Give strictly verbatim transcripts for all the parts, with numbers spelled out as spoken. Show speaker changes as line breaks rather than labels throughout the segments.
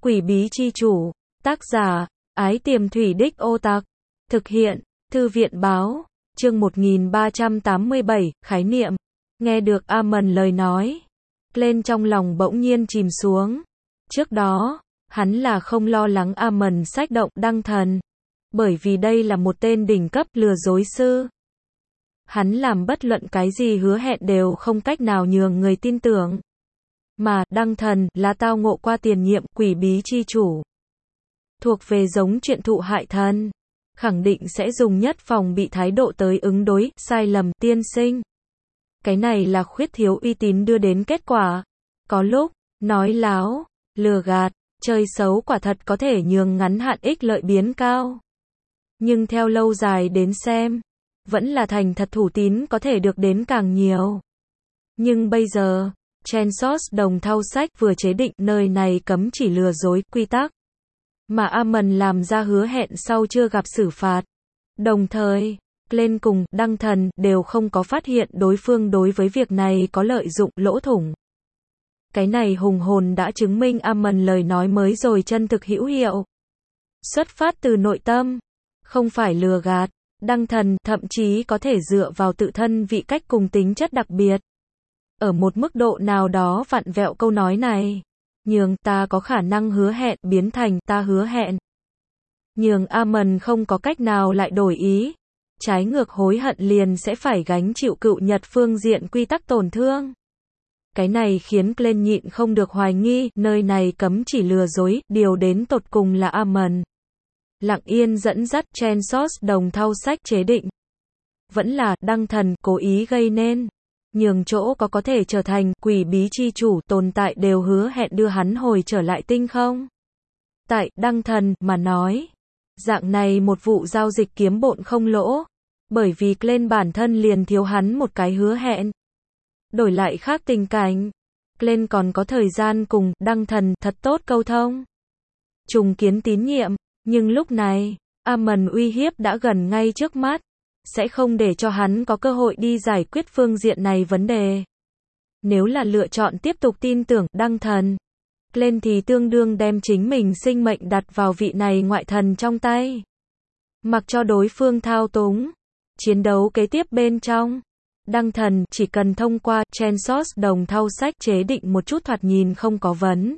Quỷ bí chi chủ. Tác giả, Ái Tiềm Thủy Đích Ô Tạc. Thực hiện, Thư viện báo. Chương một nghìn ba trăm tám mươi bảy, khái niệm. Nghe được Amon lời nói. Lên trong lòng bỗng nhiên chìm xuống. Trước đó, hắn là không lo lắng Amon sách động đăng thần. Bởi vì đây là một tên đỉnh cấp lừa dối sư. Hắn làm bất luận cái gì hứa hẹn đều không cách nào nhường người tin tưởng. Mà, đăng thần, là tao ngộ qua tiền nhiệm quỷ bí chi chủ. Thuộc về giống chuyện thụ hại thân. Khẳng định sẽ dùng nhất phòng bị thái độ tới ứng đối, sai lầm, tiên sinh. Cái này là khuyết thiếu uy tín đưa đến kết quả. Có lúc, nói láo, lừa gạt, chơi xấu quả thật có thể nhường ngắn hạn ích lợi biến cao. Nhưng theo lâu dài đến xem, vẫn là thành thật thủ tín có thể được đến càng nhiều. Nhưng bây giờ, Chansos đồng thau sách vừa chế định nơi này cấm chỉ lừa dối, quy tắc. Mà Amon làm ra hứa hẹn sau chưa gặp xử phạt. Đồng thời, lên cùng, đăng thần, đều không có phát hiện đối phương đối với việc này có lợi dụng, lỗ thủng. Cái này hùng hồn đã chứng minh Amon lời nói mới rồi chân thực hữu hiệu. Xuất phát từ nội tâm, không phải lừa gạt, đăng thần, thậm chí có thể dựa vào tự thân vị cách cùng tính chất đặc biệt. Ở một mức độ nào đó vặn vẹo câu nói này. Nhường ta có khả năng hứa hẹn biến thành ta hứa hẹn. Nhường Amon không có cách nào lại đổi ý. Trái ngược hối hận liền sẽ phải gánh chịu cựu nhật phương diện quy tắc tổn thương. Cái này khiến Glenn nhịn không được hoài nghi, nơi này cấm chỉ lừa dối, điều đến tột cùng là Amon. Lặng yên dẫn dắt Chansos đồng thau sách chế định. Vẫn là, đăng thần, cố ý gây nên. Nhường chỗ có có thể trở thành quỷ bí chi chủ tồn tại đều hứa hẹn đưa hắn hồi trở lại tinh không. Tại đăng thần mà nói, dạng này một vụ giao dịch kiếm bộn không lỗ, bởi vì Glenn bản thân liền thiếu hắn một cái hứa hẹn. Đổi lại khác tình cảnh, Glenn còn có thời gian cùng đăng thần thật tốt câu thông. Trùng kiến tín nhiệm, nhưng lúc này, Amon uy hiếp đã gần ngay trước mắt. Sẽ không để cho hắn có cơ hội đi giải quyết phương diện này vấn đề. Nếu là lựa chọn tiếp tục tin tưởng đăng thần, Glenn thì tương đương đem chính mình sinh mệnh đặt vào vị này ngoại thần trong tay. Mặc cho đối phương thao túng. Chiến đấu kế tiếp bên trong. Đăng thần chỉ cần thông qua Chansos đồng thau sách chế định một chút thoạt nhìn không có vấn.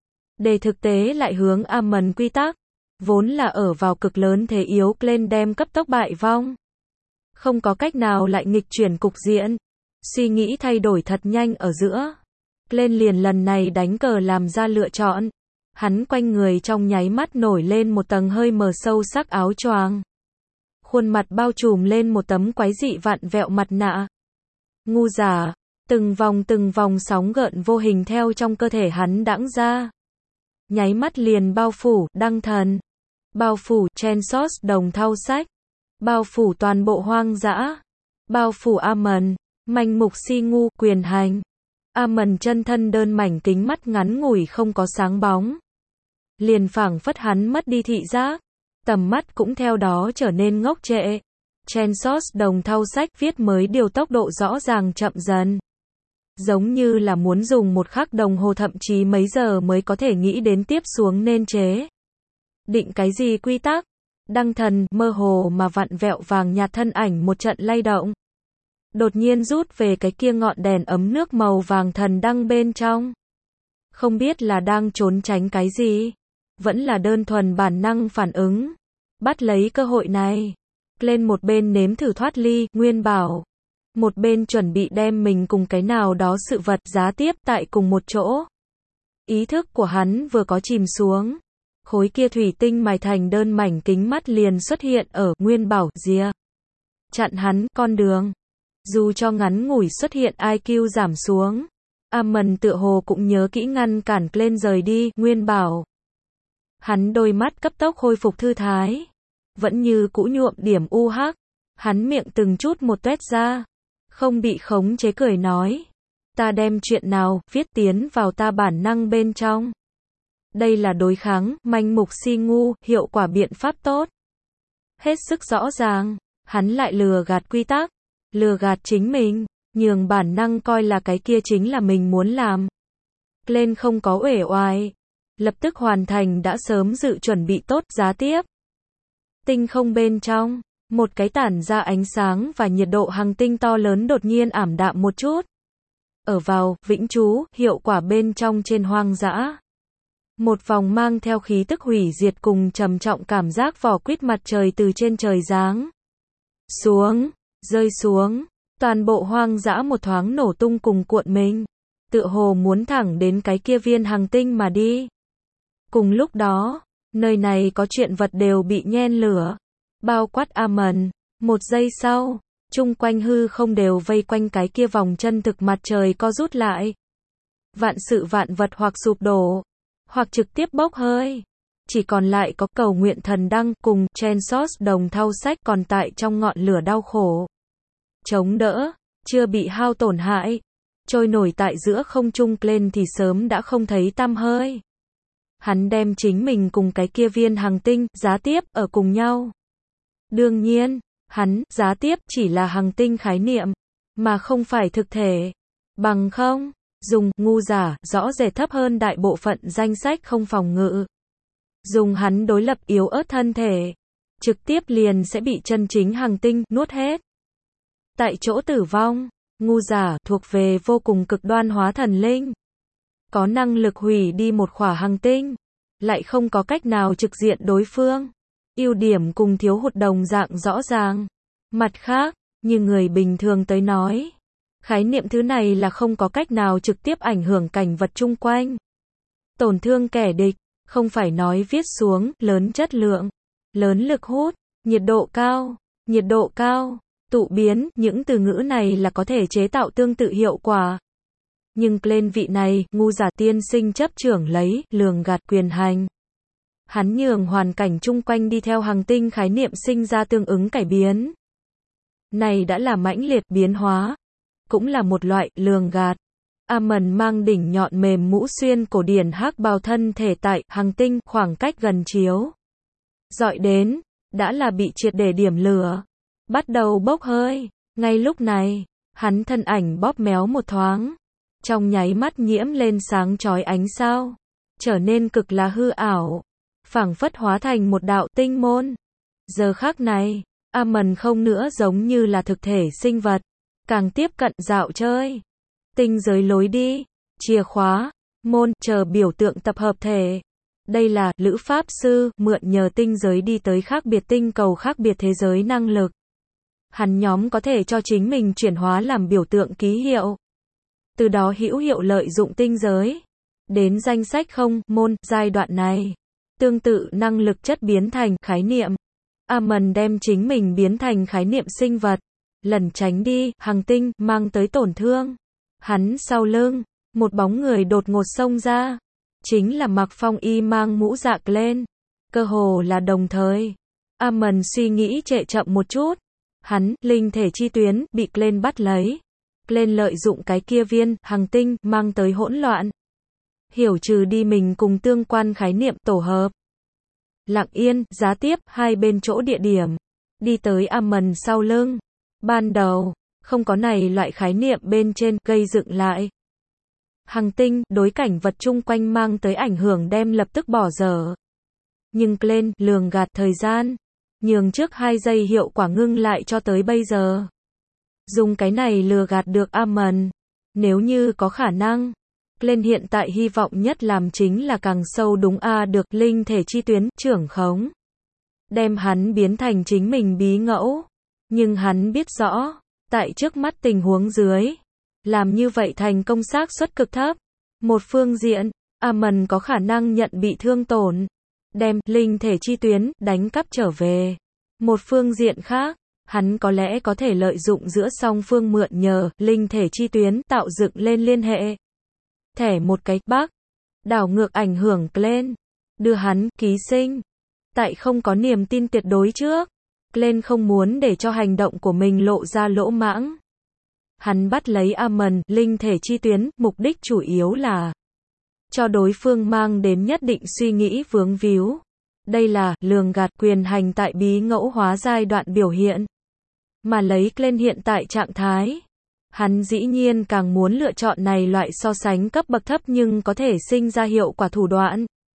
Để thực tế lại hướng Amon quy tắc. Vốn là ở vào cực lớn thế yếu Glenn đem cấp tốc bại vong. Không có cách nào lại nghịch chuyển cục diện. Suy nghĩ thay đổi thật nhanh ở giữa. Glenn liền lần này đánh cờ làm ra lựa chọn. Hắn quanh người trong nháy mắt nổi lên một tầng hơi mờ sâu sắc áo choàng. Khuôn mặt bao trùm lên một tấm quái dị vặn vẹo mặt nạ. Ngu giả, từng vòng từng vòng sóng gợn vô hình theo trong cơ thể hắn đãng ra. Nháy mắt liền bao phủ, đăng thần. Bao phủ, Chansos đồng thau sách. Bao phủ toàn bộ hoang dã. Bao phủ Amon, manh mục si ngu, quyền hành. Amon chân thân đơn mảnh kính mắt ngắn ngủi không có sáng bóng. Liền phảng phất hắn mất đi thị giác. Tầm mắt cũng theo đó trở nên ngốc trệ. Chansos đồng thau sách viết mới điều tốc độ rõ ràng chậm dần. Giống như là muốn dùng một khắc đồng hồ thậm chí mấy giờ mới có thể nghĩ đến tiếp xuống nên chế. Định cái gì quy tắc? Đăng thần, mơ hồ mà vặn vẹo vàng nhạt thân ảnh một trận lay động. Đột nhiên rút về cái kia ngọn đèn ấm nước màu vàng thần đăng bên trong. Không biết là đang trốn tránh cái gì. Vẫn là đơn thuần bản năng phản ứng. Bắt lấy cơ hội này. Lên một bên nếm thử thoát ly, nguyên bảo. Một bên chuẩn bị đem mình cùng cái nào đó sự vật giá tiếp tại cùng một chỗ. Ý thức của hắn vừa có chìm xuống. Khối kia thủy tinh mài thành đơn mảnh kính mắt liền xuất hiện ở nguyên bảo rìa. Chặn hắn con đường. Dù cho ngắn ngủi xuất hiện i kiu giảm xuống. Amon tựa hồ cũng nhớ kỹ ngăn cản lên rời đi nguyên bảo. Hắn đôi mắt cấp tốc khôi phục thư thái. Vẫn như cũ nhuộm điểm u hắc. Hắn miệng từng chút một tuét ra. Không bị khống chế cười nói. Ta đem chuyện nào viết tiến vào ta bản năng bên trong. Đây là đối kháng, manh mục si ngu, hiệu quả biện pháp tốt. Hết sức rõ ràng, hắn lại lừa gạt quy tắc, lừa gạt chính mình, nhường bản năng coi là cái kia chính là mình muốn làm. Glenn không có uể oải, lập tức hoàn thành đã sớm dự chuẩn bị tốt, giá tiếp. Tinh không bên trong, một cái tản ra ánh sáng và nhiệt độ hành tinh to lớn đột nhiên ảm đạm một chút. Ở vào, vĩnh trú, hiệu quả bên trong trên hoang dã. Một vòng mang theo khí tức hủy diệt cùng trầm trọng cảm giác vỏ quýt mặt trời từ trên trời giáng xuống, rơi xuống. Toàn bộ hoang dã một thoáng nổ tung cùng cuộn mình. Tựa hồ muốn thẳng đến cái kia viên hành tinh mà đi. Cùng lúc đó, nơi này có chuyện vật đều bị nhen lửa. Bao quát Amon. Một giây sau, chung quanh hư không đều vây quanh cái kia vòng chân thực mặt trời co rút lại. Vạn sự vạn vật hoặc sụp đổ, hoặc trực tiếp bốc hơi. Chỉ còn lại có cầu nguyện thần đăng cùng Trensos đồng thau sách còn tại trong ngọn lửa đau khổ. Chống đỡ, chưa bị hao tổn hại. Trôi nổi tại giữa không trung lên thì sớm đã không thấy tăm hơi. Hắn đem chính mình cùng cái kia viên hành tinh, giá tiếp, ở cùng nhau. Đương nhiên, hắn, giá tiếp, chỉ là hành tinh khái niệm, mà không phải thực thể. Bằng không, dùng, ngu giả, rõ rệt thấp hơn đại bộ phận danh sách không phòng ngự. Dùng hắn đối lập yếu ớt thân thể, trực tiếp liền sẽ bị chân chính hành tinh, nuốt hết. Tại chỗ tử vong, ngu giả, thuộc về vô cùng cực đoan hóa thần linh. Có năng lực hủy đi một khỏa hành tinh, lại không có cách nào trực diện đối phương. Ưu điểm cùng thiếu hụt đồng dạng rõ ràng. Mặt khác, như người bình thường tới nói, khái niệm thứ này là không có cách nào trực tiếp ảnh hưởng cảnh vật chung quanh. Tổn thương kẻ địch, không phải nói viết xuống, lớn chất lượng, lớn lực hút, nhiệt độ cao, nhiệt độ cao, tụ biến, những từ ngữ này là có thể chế tạo tương tự hiệu quả. Nhưng lên vị này, ngu giả tiên sinh chấp trưởng lấy, lường gạt quyền hành. Hắn nhường hoàn cảnh chung quanh đi theo hành tinh khái niệm sinh ra tương ứng cải biến. Này đã là mãnh liệt biến hóa, cũng là một loại lường gạt. Amon mang đỉnh nhọn mềm mũ xuyên cổ điển hắc bào thân thể tại hành tinh khoảng cách gần chiếu. Dọi đến, đã là bị triệt để điểm lửa. Bắt đầu bốc hơi. Ngay lúc này, hắn thân ảnh bóp méo một thoáng. Trong nháy mắt nhiễm lên sáng chói ánh sao. Trở nên cực là hư ảo. Phảng phất hóa thành một đạo tinh môn. Giờ khắc này, Amon không nữa giống như là thực thể sinh vật. Càng tiếp cận dạo chơi. Tinh giới lối đi, chìa khóa, môn, chờ biểu tượng tập hợp thể. Đây là, Lữ Pháp Sư, mượn nhờ tinh giới đi tới khác biệt tinh cầu khác biệt thế giới năng lực. Hắn nhóm có thể cho chính mình chuyển hóa làm biểu tượng ký hiệu. Từ đó hữu hiệu lợi dụng tinh giới. Đến danh sách không, môn, giai đoạn này. Tương tự năng lực chất biến thành khái niệm. Amon đem chính mình biến thành khái niệm sinh vật. Lần tránh đi, hành tinh, mang tới tổn thương. Hắn sau lưng, một bóng người đột ngột xông ra. Chính là mặc phong y mang mũ dạ lên. Cơ hồ là đồng thời. Amon suy nghĩ trệ chậm một chút. Hắn, linh thể chi tuyến, bị lên bắt lấy. Lên lợi dụng cái kia viên, hành tinh, mang tới hỗn loạn. Hiểu trừ đi mình cùng tương quan khái niệm tổ hợp. Lặng yên, giá tiếp, hai bên chỗ địa điểm. Đi tới Amon sau lưng. Ban đầu, không có này loại khái niệm bên trên, gây dựng lại. Hành tinh, đối cảnh vật chung quanh mang tới ảnh hưởng đem lập tức bỏ dở. Nhưng lên, lường gạt thời gian. Nhường trước hai giây hiệu quả ngưng lại cho tới bây giờ. Dùng cái này lừa gạt được Amon. Nếu như có khả năng. Lên hiện tại hy vọng nhất làm chính là càng sâu đúng a được linh thể chi tuyến, trưởng khống. Đem hắn biến thành chính mình bí ngẫu. Nhưng hắn biết rõ, tại trước mắt tình huống dưới, làm như vậy thành công xác suất cực thấp. Một phương diện, Amon có khả năng nhận bị thương tổn, đem linh thể chi tuyến đánh cắp trở về. Một phương diện khác, hắn có lẽ có thể lợi dụng giữa song phương mượn nhờ linh thể chi tuyến tạo dựng lên liên hệ. Thẻ một cái bắc, đảo ngược ảnh hưởng lên, đưa hắn ký sinh. Tại không có niềm tin tuyệt đối trước, lên không muốn để cho hành động của mình lộ ra lỗ mãng. Hắn bắt lấy Amon, linh thể chi tuyến, mục đích chủ yếu là cho đối phương mang đến nhất định suy nghĩ vướng víu. Đây là lường gạt quyền hành tại bí ngẫu hóa giai đoạn biểu hiện. Mà lấy lên hiện tại trạng thái, hắn dĩ nhiên càng muốn lựa chọn này loại so sánh cấp bậc thấp nhưng có thể sinh ra hiệu quả thủ đoạn.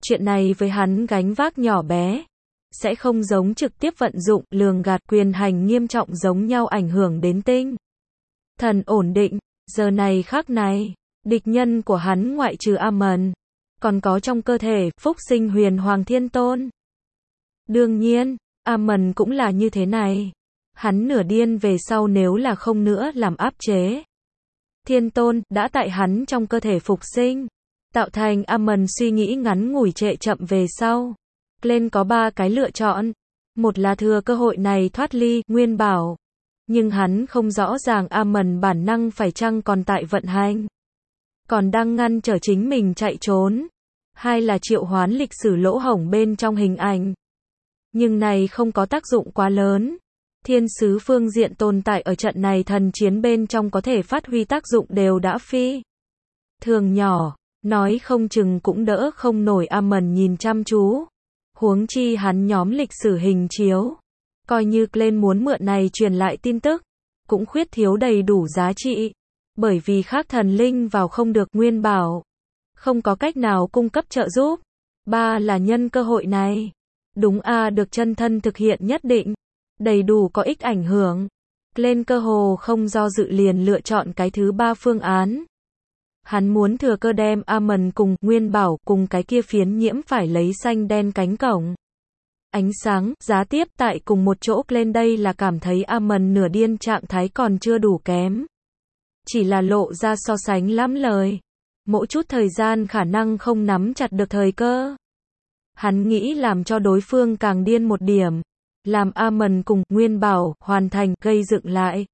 Chuyện này với hắn gánh vác nhỏ bé, sẽ không giống trực tiếp vận dụng, lường gạt, quyền hành nghiêm trọng giống nhau ảnh hưởng đến tinh thần ổn định. Giờ này khắc này, địch nhân của hắn ngoại trừ Amon, còn có trong cơ thể Phúc Sinh Huyền Hoàng Thiên Tôn. Đương nhiên, Amon cũng là như thế này. Hắn nửa điên về sau nếu là không nữa làm áp chế Thiên Tôn, đã tại hắn trong cơ thể phục sinh, tạo thành Amon suy nghĩ ngắn ngủi trệ chậm về sau. Glenn có ba cái lựa chọn. Một là thừa cơ hội này thoát ly Nguyên Bảo. Nhưng hắn không rõ ràng Amon bản năng phải chăng còn tại vận hành, còn đang ngăn trở chính mình chạy trốn. Hai là triệu hoán lịch sử lỗ hổng bên trong hình ảnh. Nhưng này không có tác dụng quá lớn. Thiên sứ phương diện tồn tại ở trận này thần chiến bên trong có thể phát huy tác dụng đều đã phi thường nhỏ, nói không chừng cũng đỡ không nổi Amon nhìn chăm chú. Huống chi hắn nhóm lịch sử hình chiếu, coi như Glenn muốn mượn này truyền lại tin tức, cũng khuyết thiếu đầy đủ giá trị, bởi vì khác thần linh vào không được Nguyên Bảo, không có cách nào cung cấp trợ giúp. Ba là nhân cơ hội này, đúng a được chân thân thực hiện nhất định, đầy đủ có ích ảnh hưởng. Glenn cơ hồ không do dự liền lựa chọn cái thứ ba phương án. Hắn muốn thừa cơ đem Amon cùng Nguyên Bảo cùng cái kia phiến nhiễm phải lấy xanh đen cánh cổng ánh sáng, giá tiếp tại cùng một chỗ. Glenn đây là cảm thấy Amon nửa điên trạng thái còn chưa đủ kém. Chỉ là lộ ra so sánh lắm lời. Mỗi chút thời gian khả năng không nắm chặt được thời cơ. Hắn nghĩ làm cho đối phương càng điên một điểm. Làm Amon cùng Nguyên Bảo hoàn thành gây dựng lại.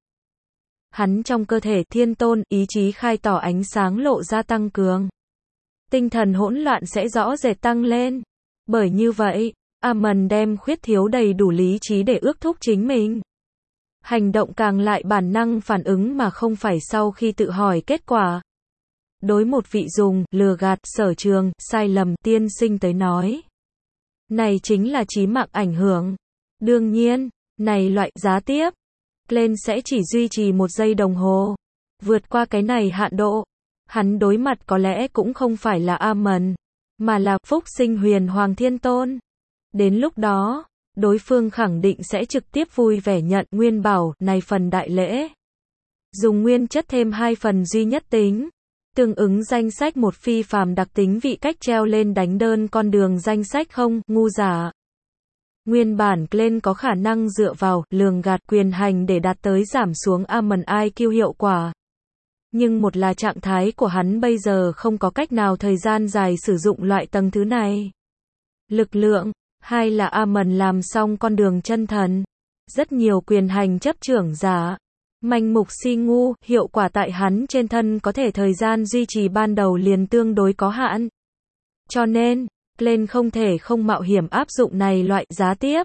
Hắn trong cơ thể Thiên Tôn, ý chí khai tỏ ánh sáng lộ ra tăng cường. Tinh thần hỗn loạn sẽ rõ rệt tăng lên. Bởi như vậy, Amon đem khuyết thiếu đầy đủ lý trí để ước thúc chính mình. Hành động càng lại bản năng phản ứng mà không phải sau khi tự hỏi kết quả. Đối một vị dùng, lừa gạt, sở trường, sai lầm, tiên sinh tới nói. Này chính là chí mạng ảnh hưởng. Đương nhiên, này loại giá tiếp. Glenn sẽ chỉ duy trì một giây đồng hồ. Vượt qua cái này hạn độ. Hắn đối mặt có lẽ cũng không phải là Amon, mà là Phúc Sinh Huyền Hoàng Thiên Tôn. Đến lúc đó, đối phương khẳng định sẽ trực tiếp vui vẻ nhận Nguyên Bảo này phần đại lễ. Dùng nguyên chất thêm hai phần duy nhất tính. Tương ứng danh sách một phi phàm đặc tính vị cách treo lên đánh đơn con đường danh sách không, ngu giả. Nguyên bản Glenn có khả năng dựa vào lường gạt quyền hành để đạt tới giảm xuống Amon i kiu hiệu quả. Nhưng một là trạng thái của hắn bây giờ không có cách nào thời gian dài sử dụng loại tầng thứ này. Lực lượng. Hai là Amon làm xong con đường chân thần. Rất nhiều quyền hành chấp trưởng giả. Manh mục si ngu, hiệu quả tại hắn trên thân có thể thời gian duy trì ban đầu liền tương đối có hạn. Cho nên, Glenn không thể không mạo hiểm áp dụng này loại giá tiếp.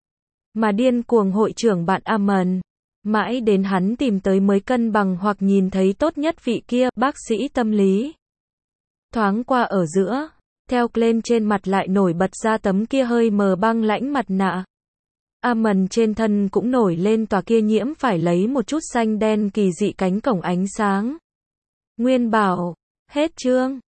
Mà điên cuồng hội trưởng bạn Amon. Mãi đến hắn tìm tới mới cân bằng hoặc nhìn thấy tốt nhất vị kia, bác sĩ tâm lý. Thoáng qua ở giữa, theo Glenn trên mặt lại nổi bật ra tấm kia hơi mờ băng lãnh mặt nạ. Amon trên thân cũng nổi lên tòa kia nhiễm phải lấy một chút xanh đen kỳ dị cánh cổng ánh sáng. Nguyên Bảo, hết chương.